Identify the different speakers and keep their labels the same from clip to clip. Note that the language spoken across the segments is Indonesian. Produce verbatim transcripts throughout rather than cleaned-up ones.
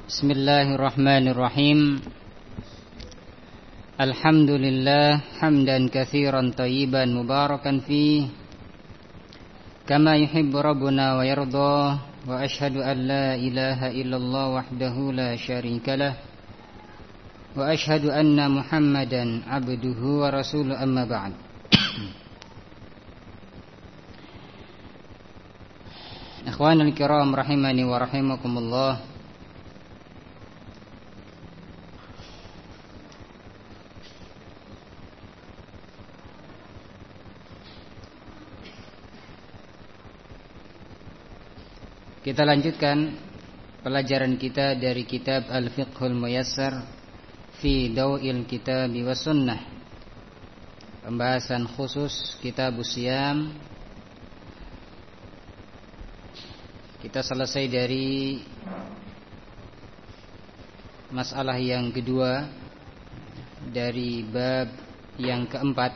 Speaker 1: Bismillahirrahmanirrahim. Alhamdulillah hamdan katsiran thayyiban mubarakan fih kama yuhibbu rabbuna wa yarda, wa ashhadu an la ilaha illallah wahdahu la syarikalah, wa ashhadu anna Muhammadan abduhu wa rasuluhu, amma ba'd. Ikhwanul kiram rahimani wa rahimakumullah. Kita lanjutkan pelajaran kita dari kitab Al-Fiqhul Muyassar fi Daw'il Kitab wa Sunnah. Pembahasan khusus Kitab Siyam. Kita selesai dari masalah yang kedua dari bab yang keempat.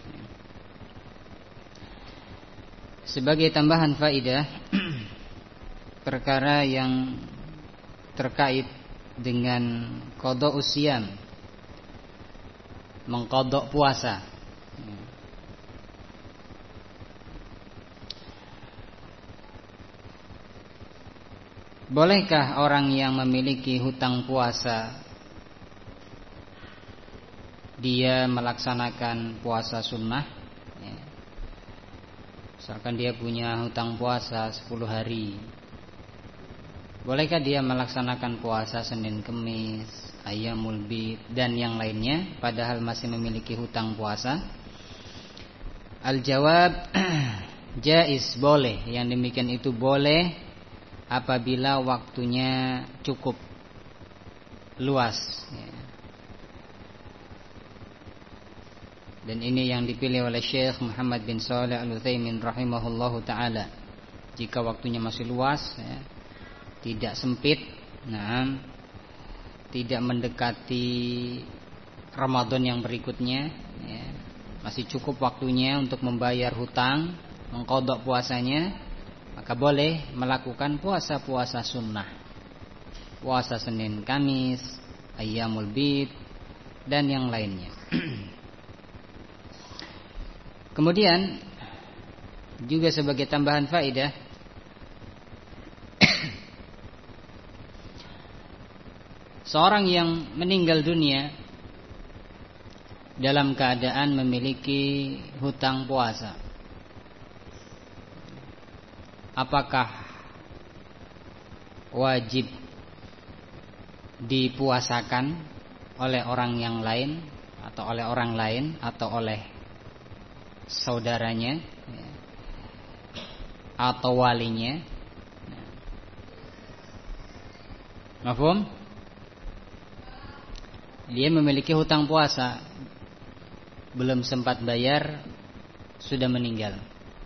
Speaker 1: Sebagai tambahan faidah, perkara yang terkait dengan qadha usyam, mengqadha puasa. Bolehkah orang yang memiliki hutang puasa dia melaksanakan puasa sunnah? Misalkan dia punya hutang puasa sepuluh hari, bolehkah dia melaksanakan puasa Senin Kemis, Ayyamul Bid dan yang lainnya padahal masih memiliki hutang puasa? Al-jawab jaiz, boleh. Yang demikian itu boleh apabila waktunya cukup luas. Dan ini yang dipilih oleh Syekh Muhammad bin Shalih Al-Utsaimin rahimahullahu taala. Jika waktunya masih luas, ya, tidak sempit, nah, tidak mendekati Ramadan yang berikutnya, ya, masih cukup waktunya untuk membayar hutang, mengqadha puasanya, maka boleh melakukan puasa-puasa sunnah, puasa Senin Kamis, Ayyamul Bid dan yang lainnya. Kemudian juga sebagai tambahan faedah, seorang yang meninggal dunia dalam keadaan memiliki hutang puasa, apakah wajib dipuasakan oleh orang yang lain atau oleh orang lain atau oleh saudaranya atau walinya? Mafhum? Dia memiliki hutang puasa, belum sempat bayar, sudah meninggal.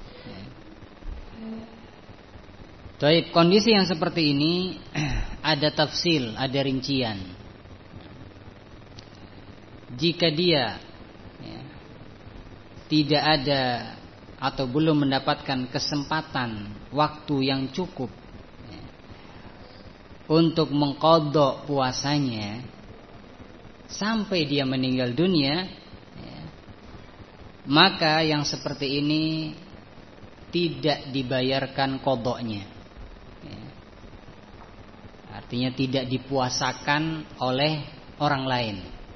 Speaker 1: Baik, kondisi yang seperti ini ada tafsil, ada rincian. Jika dia ya, tidak ada atau belum mendapatkan kesempatan waktu yang cukup ya, untuk mengqadha puasanya sampai dia meninggal dunia, ya, maka yang seperti ini tidak dibayarkan qadhanya, ya. Artinya tidak dipuasakan oleh orang lain.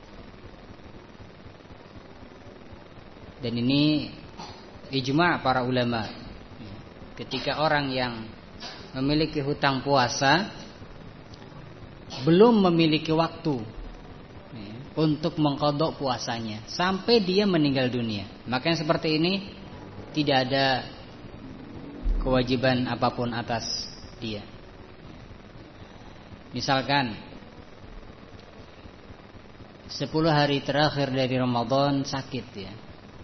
Speaker 1: Dan ini ijma' para ulama. Ketika orang yang memiliki hutang puasa belum memiliki waktu untuk mengqadha puasanya sampai dia meninggal dunia, maka yang seperti ini tidak ada kewajiban apapun atas dia. Misalkan sepuluh hari terakhir dari Ramadan sakit ya,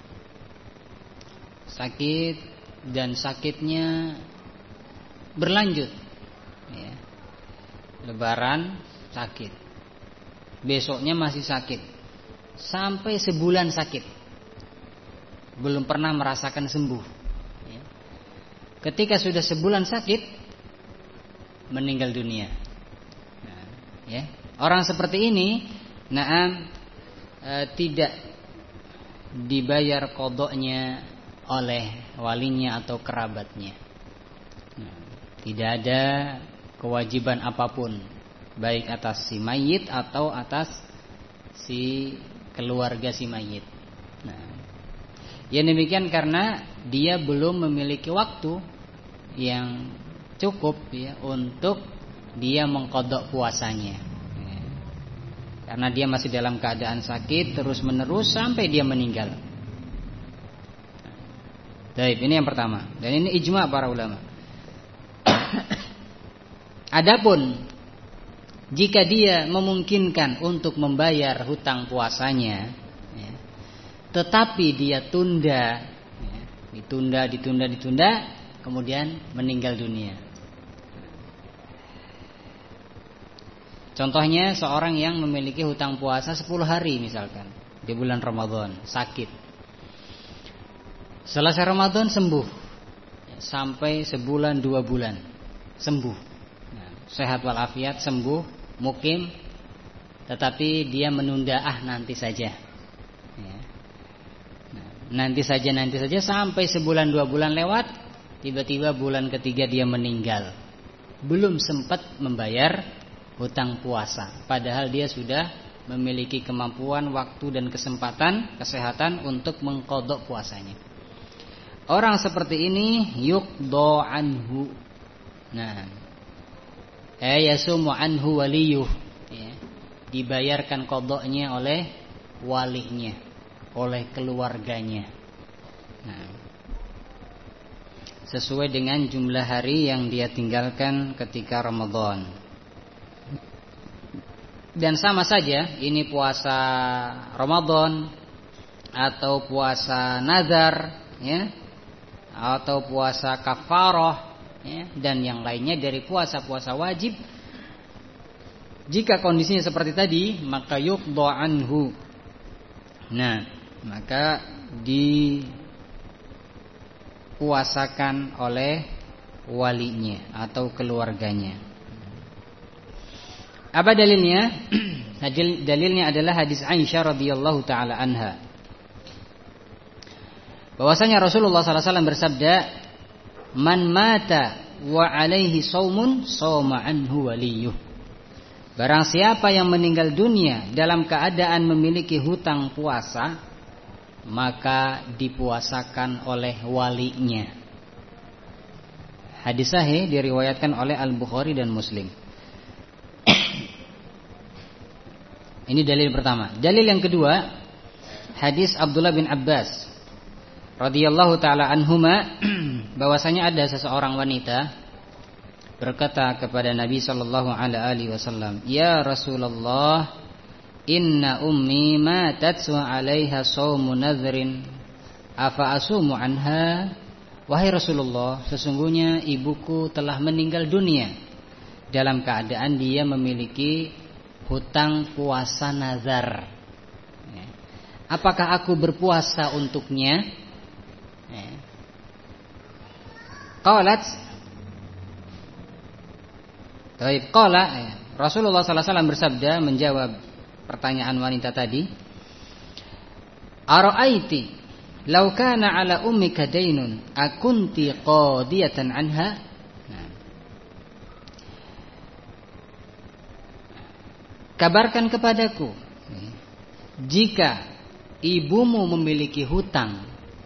Speaker 1: sakit dan sakitnya berlanjut ya. Lebaran sakit, besoknya masih sakit, sampai sebulan sakit, belum pernah merasakan sembuh ya. Ketika sudah sebulan sakit, meninggal dunia. Nah, Ya. Orang seperti ini, naam, e, tidak dibayar qadanya oleh walinya atau kerabatnya. Nah, tidak ada kewajiban apapun, baik atas si mayit atau atas si keluarga si mayit. Nah, yang demikian karena dia belum memiliki waktu yang cukup ya untuk dia mengqadha puasanya. Ya. Karena dia masih dalam keadaan sakit terus menerus sampai dia meninggal. Baik, ini yang pertama. Dan ini ijma' para ulama. Adapun jika dia memungkinkan untuk membayar hutang puasanya, ya, tetapi dia tunda, ya, ditunda, ditunda, ditunda, kemudian meninggal dunia. Contohnya seorang yang memiliki hutang puasa sepuluh hari misalkan di bulan Ramadan, sakit. Selesai Ramadan sembuh, sampai sebulan dua bulan sembuh, nah, sehat walafiat, sembuh, mukim, tetapi dia menunda ah nanti saja, ya. Nah, nanti saja nanti saja sampai sebulan dua bulan lewat, tiba-tiba bulan ketiga dia meninggal, belum sempat membayar hutang puasa, padahal dia sudah memiliki kemampuan, waktu dan kesempatan, kesehatan untuk mengqadha puasanya. Orang seperti ini yuqda anhu. Nah, eh yasumu anhu waliyuh, ya, dibayarkan qadanya oleh walinya, oleh keluarganya. Nah, sesuai dengan jumlah hari yang dia tinggalkan ketika Ramadan. Dan sama saja ini puasa Ramadan atau puasa nazar, ya, atau puasa kafarah, ya, dan yang lainnya dari puasa-puasa wajib. Jika kondisinya seperti tadi, maka yuqda anhu. Nah, maka dipuasakan oleh walinya atau keluarganya. Apa dalilnya? Dalilnya adalah hadis Aisyah radhiyallahu taala anha, bahwasanya Rasulullah sallallahu alaihi wasallam bersabda, "Man mata wa alaihi shaumun, shauma anhu waliyuh." Barang siapa yang meninggal dunia dalam keadaan memiliki hutang puasa, maka dipuasakan oleh walinya. Hadis sahih diriwayatkan oleh Al-Bukhari dan Muslim. Ini dalil pertama. Dalil yang kedua, hadis Abdullah bin Abbas radhiyallahu taala anhuma, bahwasanya ada seseorang wanita berkata kepada Nabi sallallahu alaihi wasallam, "Ya Rasulullah, inna ummi matat wa 'alaiha shaumu nadhrin, afa asumu anha?" Wahai Rasulullah, sesungguhnya ibuku telah meninggal dunia dalam keadaan dia memiliki hutang puasa nazar. Apakah aku berpuasa untuknya? Qalat, Taib qala, Rasulullah sallallahu alaihi wasallam bersabda menjawab pertanyaan wanita tadi, "Ara'aiti law kana ala ummika daynun akunti qadiyatan anha?" Nah, kabarkan kepadaku, jika ibumu memiliki hutang,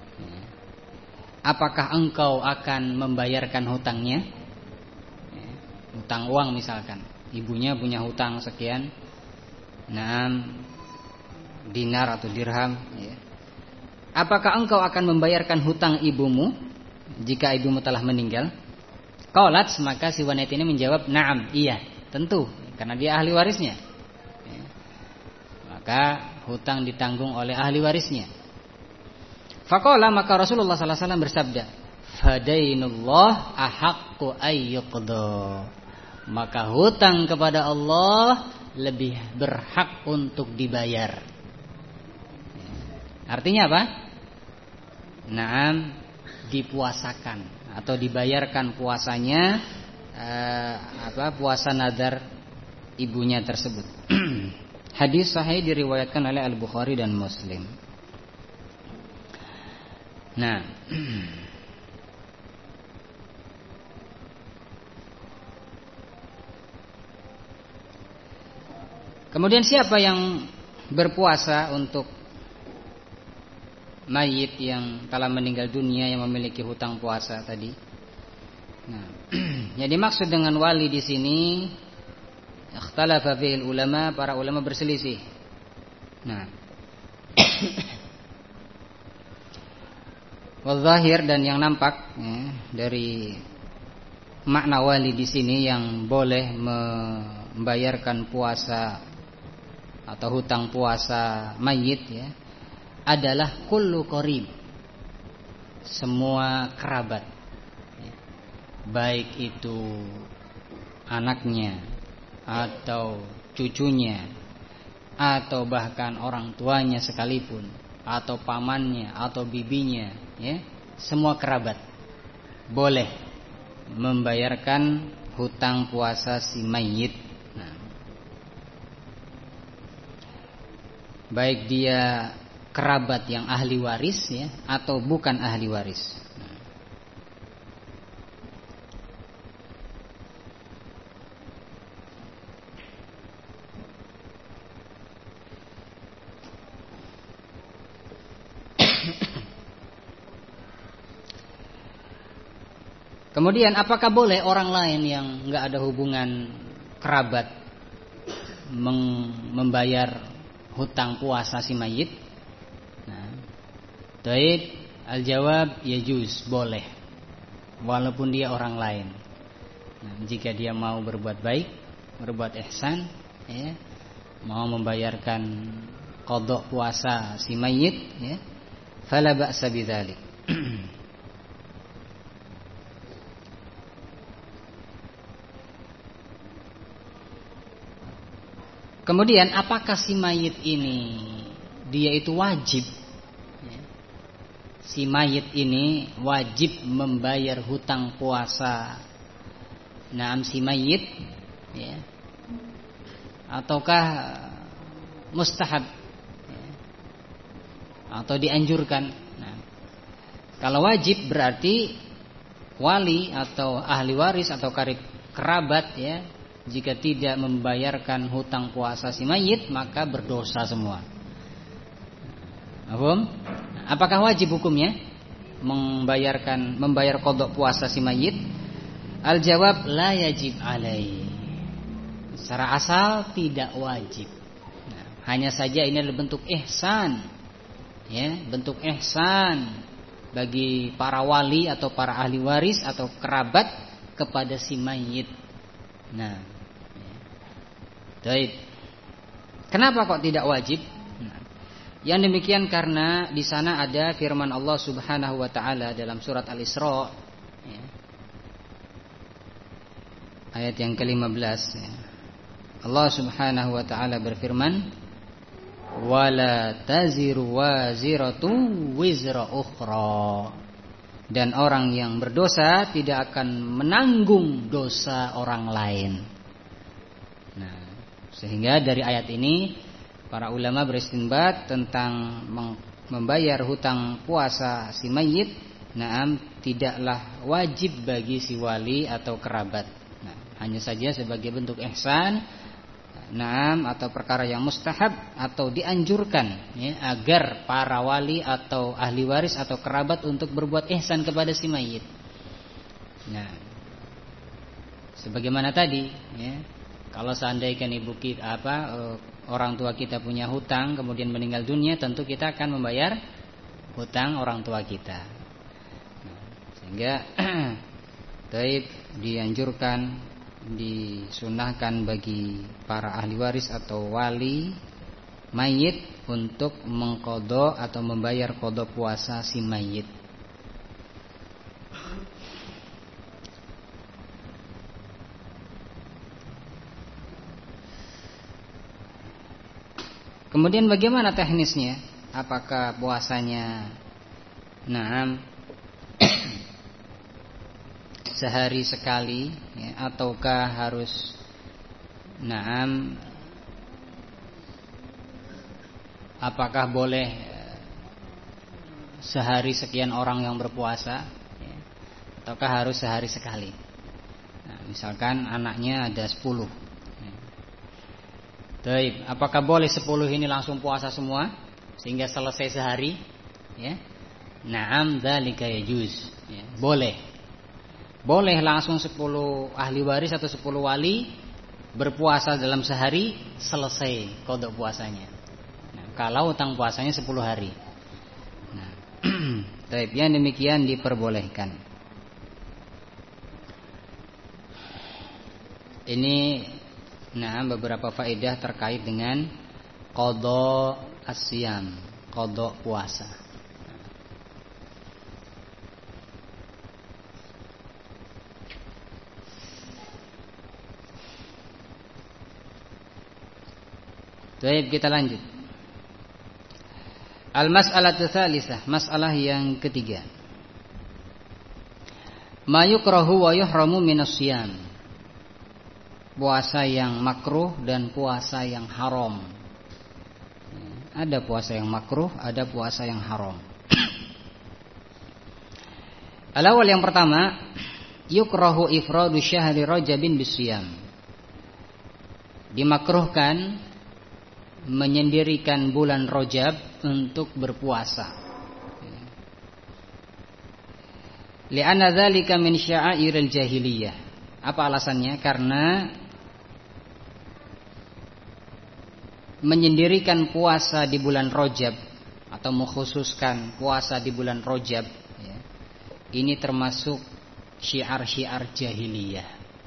Speaker 1: apakah engkau akan membayarkan hutangnya? Hutang uang misalkan, ibunya punya hutang sekian, enam dinar atau dirham, ya. Apakah engkau akan membayarkan hutang ibumu jika ibumu telah meninggal? Qalat, maka si wanita ini menjawab, "Na'am, iya, tentu, karena dia ahli warisnya." Ya. Maka hutang ditanggung oleh ahli warisnya. Faqala, maka Rasulullah sallallahu alaihi wasallam bersabda, "Fadainullah ahaqqu ayyuqda." Maka hutang kepada Allah lebih berhak untuk dibayar. Artinya apa? Naam, dipuasakan atau dibayarkan puasanya, eh, apa puasa nazar ibunya tersebut. Hadis sahih diriwayatkan oleh Al-Bukhari dan Muslim. Nah, kemudian siapa yang berpuasa untuk mayit yang telah meninggal dunia yang memiliki hutang puasa tadi? Nah, yang dimaksud dengan wali di sini, ikhtalafa fihi ulama, para ulama berselisih. Nah, wal-zahir, dan yang nampak ya, dari makna wali di sini yang boleh membayarkan puasa atau hutang puasa mayit ya, adalah kullu qarib, semua kerabat ya, baik itu anaknya atau cucunya atau bahkan orang tuanya sekalipun, atau pamannya atau bibinya ya, semua kerabat boleh membayarkan hutang puasa si mayit. Nah, baik dia kerabat yang ahli waris ya, atau bukan ahli waris. Kemudian apakah boleh orang lain yang enggak ada hubungan kerabat membayar hutang puasa si mayit? Nah, taib al-jawab yajuz, boleh, walaupun dia orang lain. Nah, jika dia mau berbuat baik, berbuat ihsan, ya, mau membayarkan qadha puasa si mayit, ya, fala ba'sa bidzalik. Kemudian apakah si mayit ini dia itu wajib? Si mayit ini wajib membayar hutang puasa naam si mayit ya, ataukah mustahab ya, atau dianjurkan? Nah, kalau wajib berarti wali atau ahli waris atau kerabat ya, jika tidak membayarkan hutang puasa si mayit maka berdosa semua. Paham? Apakah wajib hukumnya membayarkan membayar qadha puasa si mayit? Al-jawab la yajib alai. Secara asal tidak wajib. Nah, hanya saja ini adalah bentuk ihsan. Ya, bentuk ihsan bagi para wali atau para ahli waris atau kerabat kepada si mayit. Nah, baik. Kenapa kok tidak wajib? Nah, yang demikian karena di sana ada firman Allah Subhanahu wa taala dalam surat Al-Isra ya, ayat yang kelima belas ya. Allah Subhanahu wa taala berfirman, wala taziru waziratu wizra ukhra, dan orang yang berdosa tidak akan menanggung dosa orang lain. Nah, sehingga dari ayat ini para ulama beristinbat tentang membayar hutang puasa si mayit, naam, tidaklah wajib bagi si wali atau kerabat. Nah, hanya saja sebagai bentuk ihsan, naam, atau perkara yang mustahab atau dianjurkan ya, agar para wali atau ahli waris atau kerabat untuk berbuat ihsan kepada si mayit. Nah, sebagaimana tadi ya, kalau seandainya ibu kita apa orang tua kita punya hutang kemudian meninggal dunia, tentu kita akan membayar hutang orang tua kita. Nah, sehingga taib dianjurkan, disunahkan bagi para ahli waris atau wali mayit untuk mengqadha atau membayar qadha puasa si mayit. Kemudian bagaimana teknisnya? Apakah puasanya naam sehari sekali ya, ataukah harus Naam, apakah boleh sehari sekian orang yang berpuasa, ya, ataukah harus sehari sekali? Nah, misalkan anaknya ada sepuluh, ya. Baik, apakah boleh sepuluh ini langsung puasa semua sehingga selesai sehari? Ya, naam, dzalika yajuz, ya, boleh, boleh langsung sepuluh ahli waris atau sepuluh wali berpuasa dalam sehari selesai qada puasanya. Nah, kalau utang puasanya sepuluh hari. Nah, baik, yang demikian diperbolehkan. Ini nah beberapa faedah terkait dengan qada as-siyam, qada puasa. Baik, kita lanjut. Al-mas'alatu tsalisah, masalah yang ketiga. Ma yukrahu wa yuhramu minas siyam. Puasa yang makruh dan puasa yang haram. Ada puasa yang makruh, ada puasa yang haram. Al-awwal, yang pertama, yukrahu ifradu syahri Rajabin bisiyam. Dimakruhkan menyendirikan bulan Rajab untuk berpuasa. Li'anna dzalika min sya'airil jahiliyah. Apa alasannya? Karena menyendirikan puasa di bulan Rajab atau mengkhususkan puasa di bulan Rajab, ya, ini termasuk syiar-syiar jahiliyah.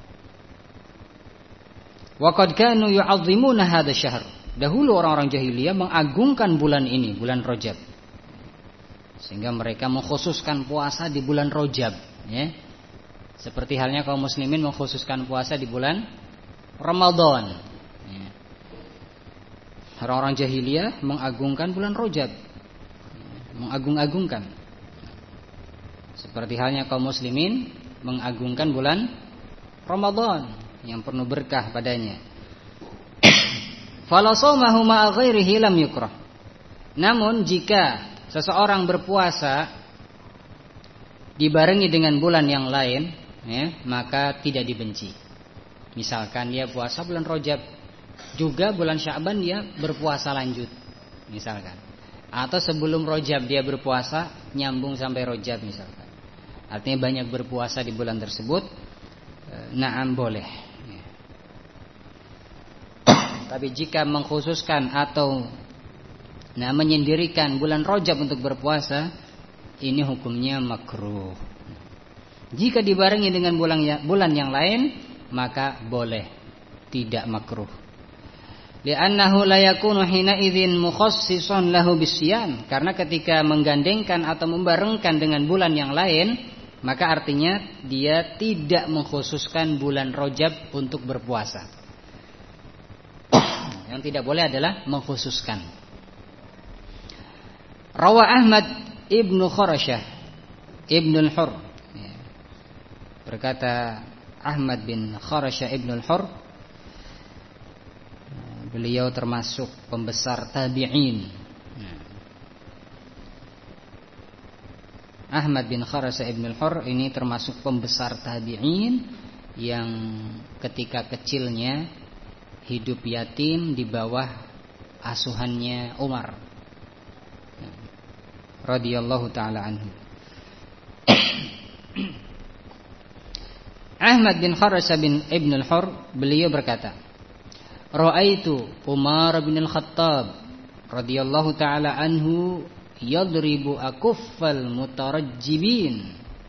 Speaker 1: Wa qad kanu yu'azzimuna hadha syahr. Dahulu orang-orang jahiliyah mengagungkan bulan ini, bulan Rajab, sehingga mereka mengkhususkan puasa di bulan Rajab, ya. Seperti halnya kaum muslimin mengkhususkan puasa di bulan Ramadan, ya. Orang-orang jahiliyah mengagungkan bulan Rajab, mengagung-agungkan. Seperti halnya kaum muslimin mengagungkan bulan Ramadan yang penuh berkah padanya. Fala shaumahu ma'a ghairihi lam yukrah. Namun jika seseorang berpuasa dibarengi dengan bulan yang lain, ya, maka tidak dibenci. Misalkan dia puasa bulan Rajab, juga bulan Sya'ban dia berpuasa lanjut, misalkan. Atau sebelum Rajab dia berpuasa nyambung sampai Rajab, misalkan. Artinya banyak berpuasa di bulan tersebut, na'am, boleh. Tapi jika mengkhususkan atau nah, menyendirikan bulan Rajab untuk berpuasa, ini hukumnya makruh. Jika dibarengi dengan bulan yang, bulan yang lain, maka boleh, tidak makruh. Li'annahu la yakunu hina idzin mukhassisan lahu bisyam. Karena ketika menggandengkan atau membarengkan dengan bulan yang lain, maka artinya dia tidak mengkhususkan bulan Rajab untuk berpuasa. Yang tidak boleh adalah mengkhususkan. Rawa Ahmad ibnu Kharasyah ibnu al-Hur, berkata Ahmad bin Kharasyah ibnu al-Hur, beliau termasuk pembesar tabi'in. Ahmad bin Kharasyah ibnu al-Hur ini termasuk pembesar tabi'in yang ketika kecilnya hidup yatim di bawah asuhannya Umar radhiyallahu taala anhu. Ahmad bin Kharasyah bin Ibn al-Hur, beliau berkata, Ra'aitu Umar bin al-Khattab radhiyallahu taala anhu yadribu akuffal mutarajjibin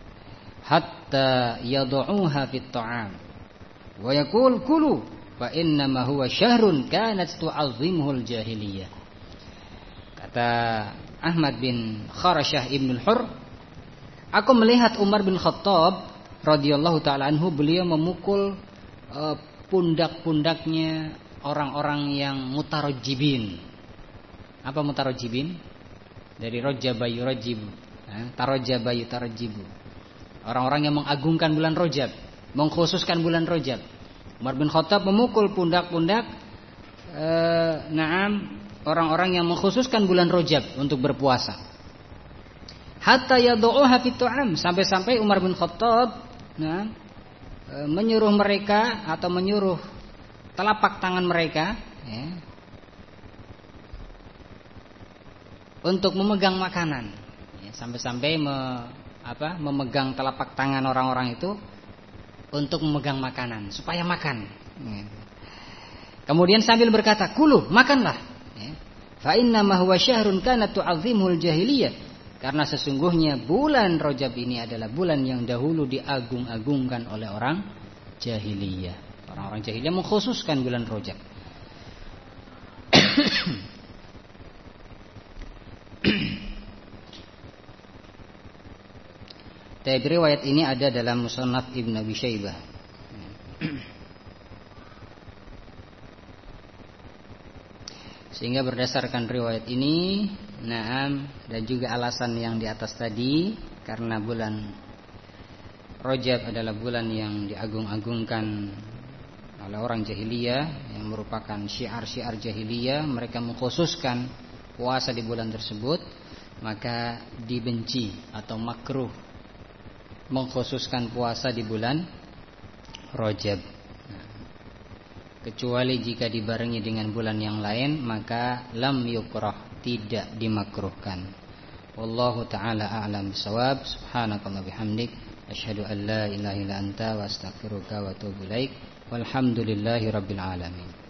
Speaker 1: hatta yad'uha fit ta'am wa yaqul kulu fa innama huwa syahrun kanat tu'azzimuhul jahiliyah. Kata Ahmad bin Kharasyah ibn al-Hur, aku melihat Umar bin Khattab radhiyallahu taala anhu, beliau memukul uh, pundak-pundaknya orang-orang yang mutarajjibin. Apa mutarajjibin? Dari rajaba yurajjibu, eh, tarajjaba yutarajjibu. Orang-orang yang mengagungkan bulan Rajab, mengkhususkan bulan Rajab. Umar bin Khattab memukul pundak-pundak eh, naam orang-orang yang mengkhususkan bulan Rajab untuk berpuasa. Hatta yad'uha fit tu'am, sampai-sampai Umar bin Khattab nah, eh, menyuruh mereka atau menyuruh telapak tangan mereka ya, untuk memegang makanan. Ya, sampai-sampai me, apa, memegang telapak tangan orang-orang itu untuk memegang makanan supaya makan. Kemudian sambil berkata, "Kulu, makanlah." Fa inna ma huwa syahrun kanat tu'azzimul jahiliyah. Karena sesungguhnya bulan Rajab ini adalah bulan yang dahulu diagung-agungkan oleh orang jahiliyah. Orang-orang jahiliyah mengkhususkan bulan Rajab. Tapi riwayat ini ada dalam Musannaf Ibn Abi Syaibah. Sehingga berdasarkan riwayat ini, naam, dan juga alasan yang di atas tadi, karena bulan Rajab adalah bulan yang diagung-agungkan oleh orang jahiliyah, yang merupakan syiar-syiar jahiliyah, mereka mengkhususkan puasa di bulan tersebut, maka dibenci atau makruh mengkhususkan puasa di bulan Rajab. Kecuali jika dibarengi dengan bulan yang lain, maka lam yukrah, tidak dimakruhkan. Wallahu ta'ala a'lam bishawab. Subhanakallah bihamdik, asyhadu an la ilaha illa anta wa astaghfiruka wa atubu ilaik. Walhamdulillahi rabbil alamin.